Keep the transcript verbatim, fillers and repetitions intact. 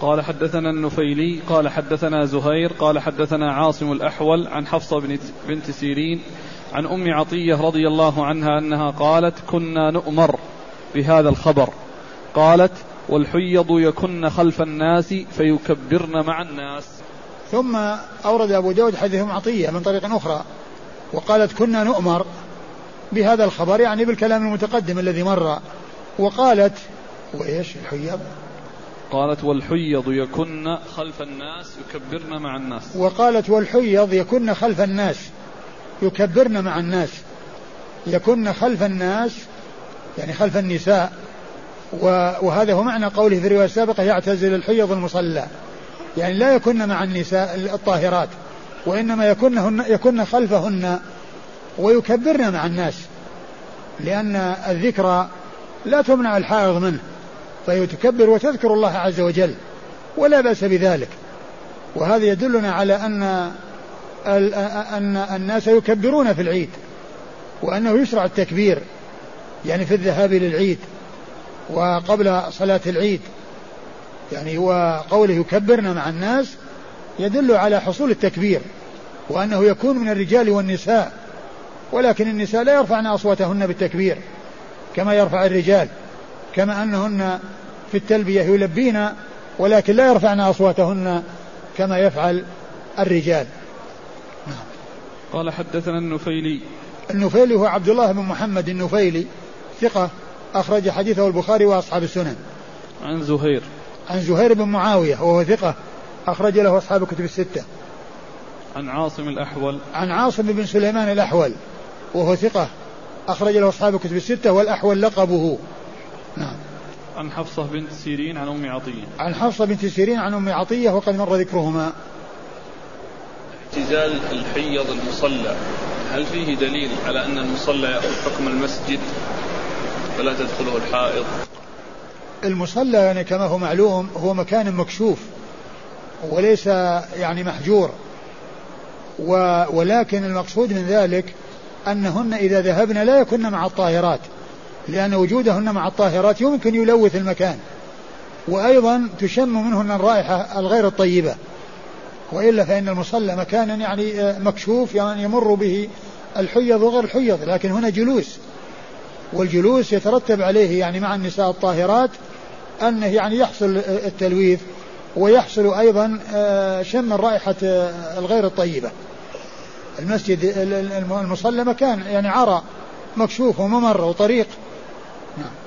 قال حدثنا النفيلي قال حدثنا زهير قال حدثنا عاصم الأحول عن حفصة بنت سيرين عن أم عطية رضي الله عنها أنها قالت كنا نؤمر بهذا الخبر. قالت والحيض يكن خلف الناس فيكبرن مع الناس. ثم أورد أبو داود حديث أم عطية من طريق أخرى وقالت كنا نؤمر بهذا الخبر يعني بالكلام المتقدم الذي مر. وقالت وإيش الحيض؟ قالت والحيض يكن خلف الناس يكبرن مع الناس. وقالت والحيض يكن خلف الناس يكبرن مع الناس. يكن خلف الناس يعني خلف النساء. وهذا هو معنى قوله في الرواية السابقة يعتزل الحيض المصلى يعني لا يكن مع النساء الطاهرات وإنما يكن, يكن خلفهن ويكبرن مع الناس لأن الذكر لا تمنع الحائض منه فيتكبر وتذكر الله عز وجل ولا بأس بذلك. وهذا يدلنا على أن أن الناس يكبرون في العيد وأنه يشرع التكبير يعني في الذهاب للعيد وقبل صلاة العيد يعني هو قوله يكبرن مع الناس يدل على حصول التكبير وأنه يكون من الرجال والنساء ولكن النساء لا يرفعن أصواتهن بالتكبير كما يرفع الرجال كما أنهن في التلبية يلبين ولكن لا يرفعن أصواتهن كما يفعل الرجال. قال حدثنا النفيلي. النفيلي هو عبد الله بن محمد النفيلي ثقة أخرج حديثه البخاري وأصحاب السنن. عن زهير. عن زهير بن معاوية وهو ثقة أخرج له أصحاب الكتب الستة. عن عاصم الأحول. عن عاصم بن سليمان الأحول وهو ثقة أخرج له أصحاب الكتب الستة والأحول لقبه. نعم. عن حفصة بنت سيرين عن أم عطية. عن حفصة بنت سيرين عن أم عطية وقد مر ذكرهما. اعتزال الحيض المصلى هل فيه دليل على أن المصلى يأخذ حكم المسجد فلا تدخله الحائض؟ المصلى يعني كما هو معلوم هو مكان مكشوف وليس يعني محجور ولكن المقصود من ذلك أنهن إذا ذهبن لا يكن مع الطاهرات لأن وجودهن مع الطاهرات يمكن يلوث المكان وأيضا تشم منهن الرائحة الغير الطيبة وإلا فإن المصلى مكان يعني مكشوف يعني يمر به الحيض وغير الحيض لكن هنا جلوس والجلوس يترتب عليه يعني مع النساء الطاهرات أنه يعني يحصل التلويث ويحصل أيضا شم الرائحة الغير الطيبة. المسجد المصلى مكان يعني عرى مكشوف وممر وطريق. نعم.